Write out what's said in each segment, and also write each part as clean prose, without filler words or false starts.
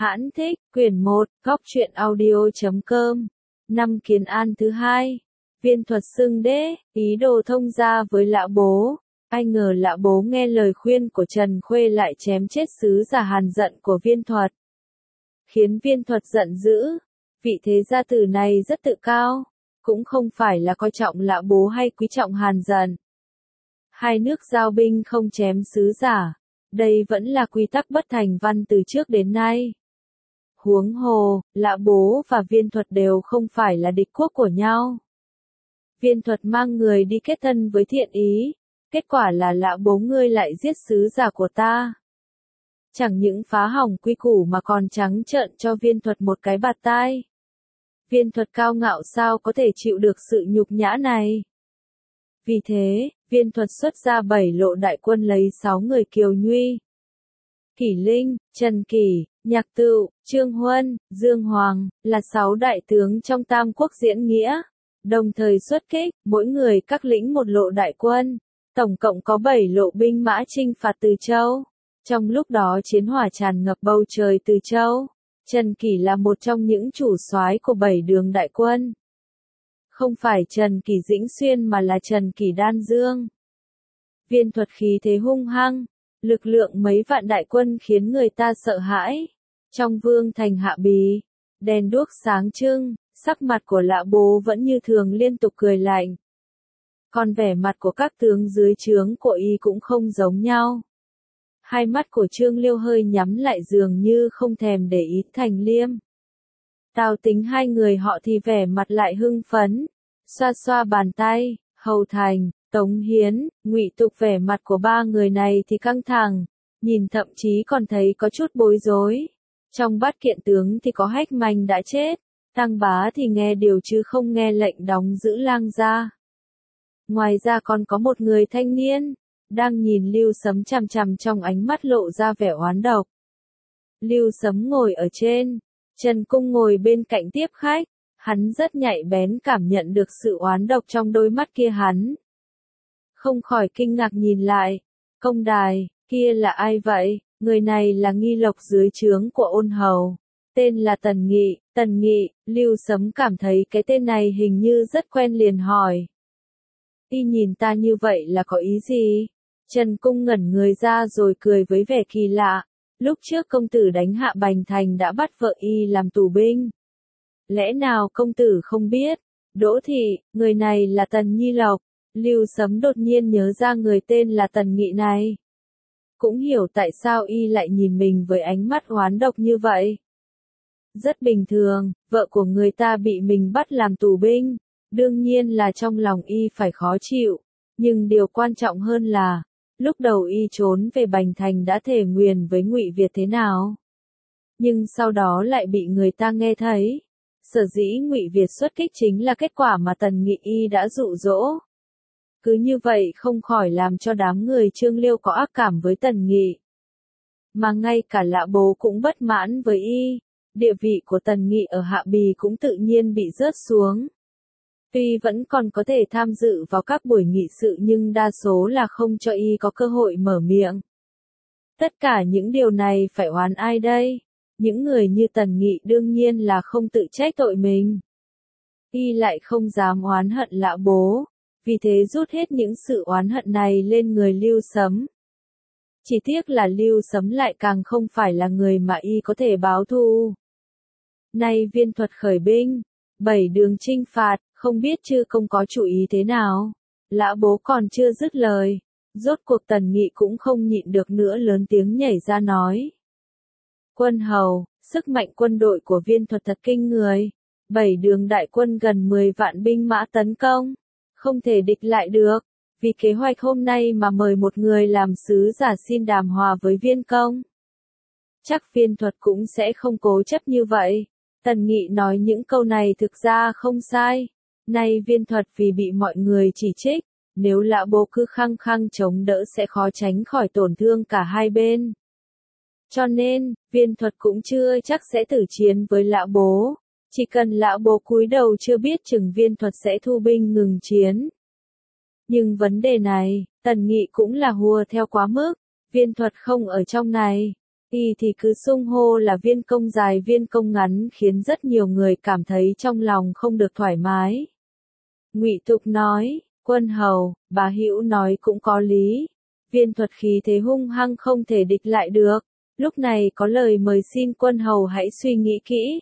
Hãn thích, quyển 1, góc truyện audio.com. Năm Kiến An thứ hai. Viên thuật xưng đế, ý đồ thông gia với Lã Bố. Ai ngờ Lã Bố nghe lời khuyên của Trần Khuê lại chém chết sứ giả hàn giận của Viên thuật. Khiến Viên thuật giận dữ. Vị thế gia tử này rất tự cao. Cũng không phải là coi trọng Lã Bố hay quý trọng hàn giận. Hai nước giao binh không chém sứ giả. Đây vẫn là quy tắc bất thành văn từ trước đến nay. Huống hồ, Lã Bố và Viên thuật đều không phải là địch quốc của nhau. Viên thuật mang người đi kết thân với Thiện Ý, kết quả là Lã Bố ngươi lại giết sứ giả của ta. Chẳng những phá hỏng quy củ mà còn trắng trợn cho Viên thuật một cái bạt tai. Viên thuật cao ngạo sao có thể chịu được sự nhục nhã này. Vì thế, Viên thuật xuất ra 7 lộ đại quân lấy 6 người Kiều Nhuy, Kỷ Linh, Trần Kỷ, Nhạc Tựu, Trương Huân, Dương Hoàng, là 6 đại tướng trong Tam Quốc diễn nghĩa. Đồng thời xuất kích, mỗi người các lĩnh một lộ đại quân. Tổng cộng có 7 lộ binh mã chinh phạt Từ Châu. Trong lúc đó chiến hỏa tràn ngập bầu trời Từ Châu. Trần Kỷ là một trong những chủ soái của 7 đường đại quân. Không phải Trần Kỷ Dĩnh Xuyên mà là Trần Kỷ Đan Dương. Viên thuật khí thế hung hăng, lực lượng mấy vạn đại quân khiến người ta sợ hãi. Trong vương thành Hạ Bì, đèn đuốc sáng trưng, sắc mặt của Lã Bố vẫn như thường liên tục cười lạnh. Còn vẻ mặt của các tướng dưới trướng của y cũng không giống nhau. Hai mắt của Trương Liêu hơi nhắm lại dường như không thèm để ý Thành Liêm. Tào Tính hai người họ thì vẻ mặt lại hưng phấn, xoa xoa bàn tay. Hầu Thành, Tống Hiến, Ngụy Tục vẻ mặt của ba người này thì căng thẳng, nhìn thậm chí còn thấy có chút bối rối. Trong bát kiện tướng thì có Hách Manh đã chết, Tăng Bá thì nghe điều chứ không nghe lệnh đóng giữ Lang gia. Ngoài ra còn có một người thanh niên, đang nhìn Lưu Sấm chằm chằm trong ánh mắt lộ ra vẻ oán độc. Lưu Sấm ngồi ở trên, Trần Cung ngồi bên cạnh tiếp khách, hắn rất nhạy bén cảm nhận được sự oán độc trong đôi mắt kia hắn. Không khỏi kinh ngạc nhìn lại, công đài, kia là ai vậy? Người này là nghi lộc dưới trướng của Ôn Hầu, tên là Tần Nghị, Lưu Sấm cảm thấy cái tên này hình như rất quen liền hỏi. Y nhìn ta như vậy là có ý gì? Trần Cung ngẩn người ra rồi cười với vẻ kỳ lạ, lúc trước công tử đánh hạ Bành Thành đã bắt vợ y làm tù binh. Lẽ nào công tử không biết? Đỗ Thị, người này là Tần Nhi Lộc. Lưu Sấm đột nhiên nhớ ra người tên là Tần Nghị này. Cũng hiểu tại sao y lại nhìn mình với ánh mắt oán độc như vậy. Rất bình thường, vợ của người ta bị mình bắt làm tù binh, đương nhiên là trong lòng y phải khó chịu. Nhưng điều quan trọng hơn là, lúc đầu y trốn về Bành Thành đã thề nguyền với Ngụy Việt thế nào. Nhưng sau đó lại bị người ta nghe thấy. Sở dĩ Ngụy Việt xuất kích chính là kết quả mà Tần Nghị y đã dụ dỗ. Cứ như vậy không khỏi làm cho đám người Trương Liêu có ác cảm với Tần Nghị. Mà ngay cả Lã Bố cũng bất mãn với y, địa vị của Tần Nghị ở Hạ Bì cũng tự nhiên bị rớt xuống. Tuy vẫn còn có thể tham dự vào các buổi nghị sự nhưng đa số là không cho y có cơ hội mở miệng. Tất cả những điều này phải oán ai đây? Những người như Tần Nghị đương nhiên là không tự trách tội mình. Y lại không dám oán hận Lã Bố, vì thế rút hết những sự oán hận này lên người Lưu Sấm. Chỉ tiếc là Lưu Sấm lại càng không phải là người mà y có thể báo thù. Nay Viên thuật khởi binh, 7 đường chinh phạt, không biết chư công có chủ ý thế nào. Lã Bố còn chưa dứt lời, rốt cuộc Tần Nghị cũng không nhịn được nữa lớn tiếng nhảy ra nói. Quân hầu, sức mạnh quân đội của Viên thuật thật kinh người. 7 đường đại quân gần 10 vạn binh mã tấn công. Không thể địch lại được. Vì kế hoạch hôm nay mà mời một người làm sứ giả xin đàm hòa với Viên công. Chắc Viên thuật cũng sẽ không cố chấp như vậy. Tần Nghị nói những câu này thực ra không sai. Nay Viên thuật vì bị mọi người chỉ trích, nếu Lã Bố cứ khăng khăng chống đỡ sẽ khó tránh khỏi tổn thương cả hai bên. Cho nên, Viên thuật cũng chưa chắc sẽ tử chiến với Lã Bố. Chỉ cần Lã Bố cúi đầu chưa biết chừng Viên thuật sẽ thu binh ngừng chiến. Nhưng vấn đề này, Tần Nghị cũng là hùa theo quá mức. Viên thuật không ở trong này. Y thì cứ xưng hô là viên công dài viên công ngắn khiến rất nhiều người cảm thấy trong lòng không được thoải mái. Ngụy Tục nói, quân hầu, bà Hữu nói cũng có lý. Viên Thuật khí thế hung hăng không thể địch lại được. Lúc này có lời mời xin quân hầu hãy suy nghĩ kỹ.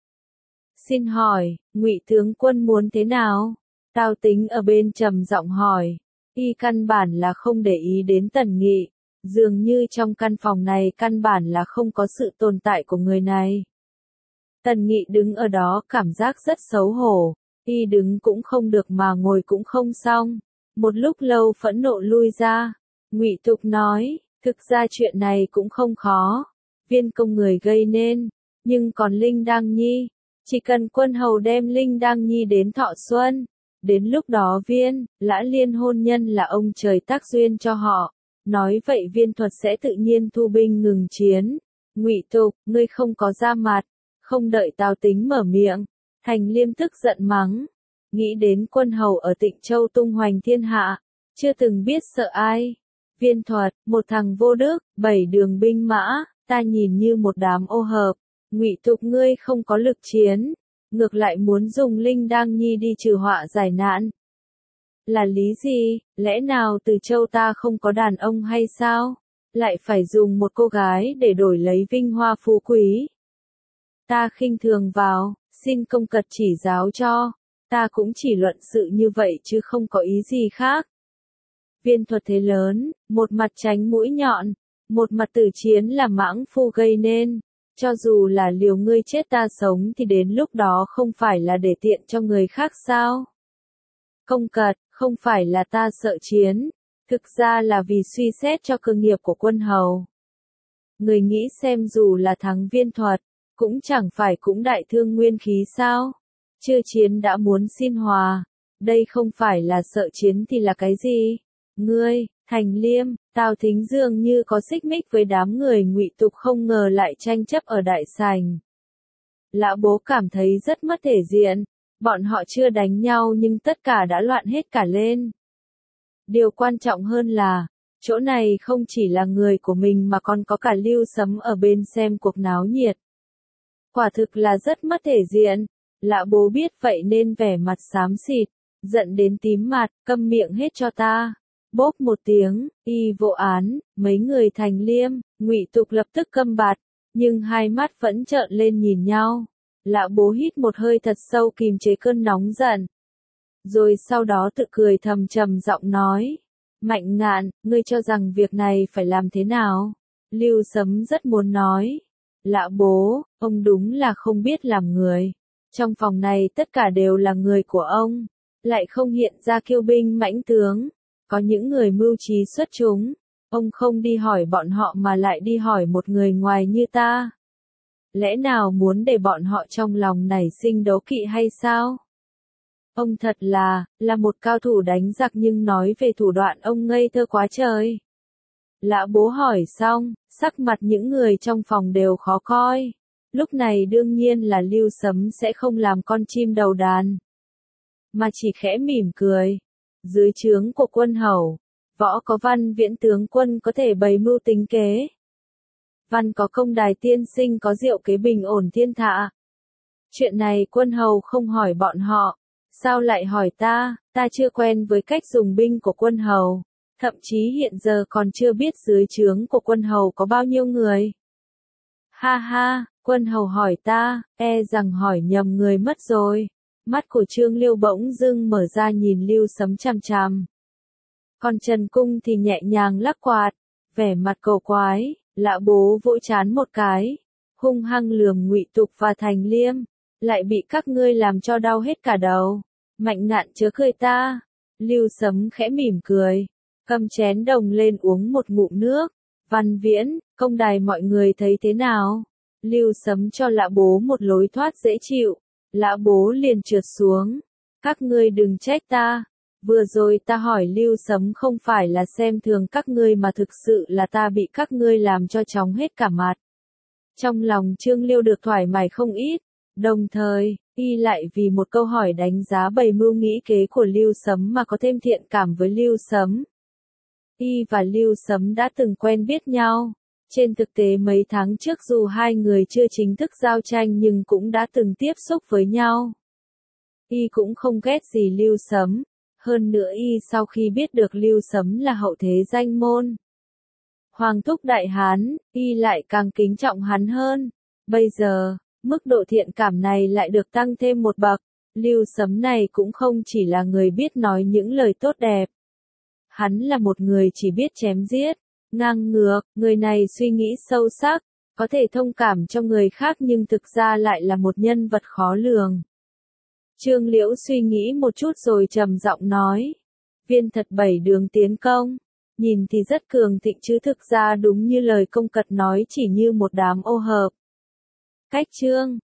Xin hỏi, Ngụy tướng quân muốn thế nào? Tào Tính ở bên trầm giọng hỏi. Y căn bản là không để ý đến Tần Nghị. Dường như trong căn phòng này căn bản là không có sự tồn tại của người này. Tần Nghị đứng ở đó cảm giác rất xấu hổ. Y đứng cũng không được mà ngồi cũng không xong. Một lúc lâu phẫn nộ lui ra. Ngụy Tục nói, thực ra chuyện này cũng không khó. Viên công người gây nên. Nhưng còn Linh Đăng Nhi. Chỉ cần quân hầu đem Linh Đăng Nhi đến Thọ Xuân. Đến lúc đó Lã Liên hôn nhân là ông trời tác duyên cho họ. Nói vậy Viên Thuật sẽ tự nhiên thu binh ngừng chiến. Ngụy Tục, ngươi không có ra mặt. Không đợi Tào Tính mở miệng. Thành Liêm tức giận mắng. Nghĩ đến quân hầu ở Tịnh Châu tung hoành thiên hạ. Chưa từng biết sợ ai. Viên Thuật, một thằng vô đức, 7 đường binh mã, ta nhìn như một đám ô hợp. Ngụy Tục ngươi không có lực chiến. Ngược lại muốn dùng Linh Đăng Nhi đi trừ họa giải nạn. Là lý gì, lẽ nào Từ Châu ta không có đàn ông hay sao? Lại phải dùng một cô gái để đổi lấy vinh hoa phú quý. Ta khinh thường vào, xin công cật chỉ giáo cho. Ta cũng chỉ luận sự như vậy chứ không có ý gì khác. Viên Thuật thế lớn, một mặt tránh mũi nhọn, một mặt tử chiến là mãng phu gây nên. Cho dù là liều ngươi chết ta sống thì đến lúc đó không phải là để tiện cho người khác sao? Công cật, không phải là ta sợ chiến, thực ra là vì suy xét cho cơ nghiệp của quân hầu. Người nghĩ xem dù là thắng Viên Thuật, cũng chẳng phải cũng đại thương nguyên khí sao? Chưa chiến đã muốn xin hòa, đây không phải là sợ chiến thì là cái gì? Ngươi, Thành Liêm, Tào Thính dường như có xích mích với đám người Ngụy Tục không ngờ lại tranh chấp ở đại sảnh. Lão Bố cảm thấy rất mất thể diện, bọn họ chưa đánh nhau nhưng tất cả đã loạn hết cả lên. Điều quan trọng hơn là, chỗ này không chỉ là người của mình mà còn có cả Lưu Sấm ở bên xem cuộc náo nhiệt. Quả thực là rất mất thể diện, Lão Bố biết vậy nên vẻ mặt xám xịt, giận đến tím mặt, câm miệng hết cho ta. Bốp một tiếng, y vô án, mấy người Thành Liêm, Ngụy Tục lập tức câm bặt, nhưng hai mắt vẫn trợn lên nhìn nhau. Lão Bố hít một hơi thật sâu kìm chế cơn nóng giận. Rồi sau đó tự cười thầm trầm giọng nói. Mạnh Ngạn, ngươi cho rằng việc này phải làm thế nào? Lưu Sấm rất muốn nói. Lão Bố, ông đúng là không biết làm người. Trong phòng này tất cả đều là người của ông. Lại không hiện ra kiêu binh mãnh tướng. Có những người mưu trí xuất chúng. Ông không đi hỏi bọn họ mà lại đi hỏi một người ngoài như ta. Lẽ nào muốn để bọn họ trong lòng nảy sinh đố kỵ hay sao? Ông thật là một cao thủ đánh giặc nhưng nói về thủ đoạn ông ngây thơ quá trời. Lão Bố hỏi xong, sắc mặt những người trong phòng đều khó coi. Lúc này đương nhiên là Lưu Sấm sẽ không làm con chim đầu đàn. Mà chỉ khẽ mỉm cười. Dưới trướng của quân hầu, võ có Văn Viễn tướng quân có thể bày mưu tính kế. Văn có Công Đài tiên sinh có diệu kế bình ổn thiên hạ. Chuyện này quân hầu không hỏi bọn họ, sao lại hỏi ta chưa quen với cách dùng binh của quân hầu, thậm chí hiện giờ còn chưa biết dưới trướng của quân hầu có bao nhiêu người. Ha ha, quân hầu hỏi ta, e rằng hỏi nhầm người mất rồi. Mắt của Trương Liêu bỗng dưng mở ra nhìn Lưu Sấm chằm chằm. Còn Trần Cung thì nhẹ nhàng lắc quạt, vẻ mặt cầu quái, Lão Bố vỗ trán một cái, hung hăng lườm Ngụy Tục và Thành Liêm, lại bị các ngươi làm cho đau hết cả đầu. Mạnh Ngạn chớ cười ta. Lưu Sấm khẽ mỉm cười, cầm chén đồng lên uống một ngụm nước. Văn Viễn, Công Đài mọi người thấy thế nào? Lưu Sấm cho Lão Bố một lối thoát dễ chịu. Lão Bố liền trượt xuống. Các ngươi đừng trách ta. Vừa rồi ta hỏi Lưu Sấm không phải là xem thường các ngươi mà thực sự là ta bị các ngươi làm cho chóng hết cả mặt. Trong lòng Trương Liêu được thoải mái không ít. Đồng thời, y lại vì một câu hỏi đánh giá bày mưu nghĩ kế của Lưu Sấm mà có thêm thiện cảm với Lưu Sấm. Y và Lưu Sấm đã từng quen biết nhau. Trên thực tế mấy tháng trước dù hai người chưa chính thức giao tranh nhưng cũng đã từng tiếp xúc với nhau. Y cũng không ghét gì Lưu Sấm, hơn nữa Y sau khi biết được Lưu Sấm là hậu thế danh môn Hoàng thúc đại hán, Y lại càng kính trọng hắn hơn. Bây giờ, mức độ thiện cảm này lại được tăng thêm một bậc. Lưu Sấm này cũng không chỉ là người biết nói những lời tốt đẹp. Hắn là một người chỉ biết chém giết, ngang ngược, người này suy nghĩ sâu sắc, có thể thông cảm cho người khác nhưng thực ra lại là một nhân vật khó lường. Trương Liễu suy nghĩ một chút rồi trầm giọng nói. Viên Thật 7 đường tiến công. Nhìn thì rất cường thịnh chứ thực ra đúng như lời Công Cật nói chỉ như một đám ô hợp. Cách chương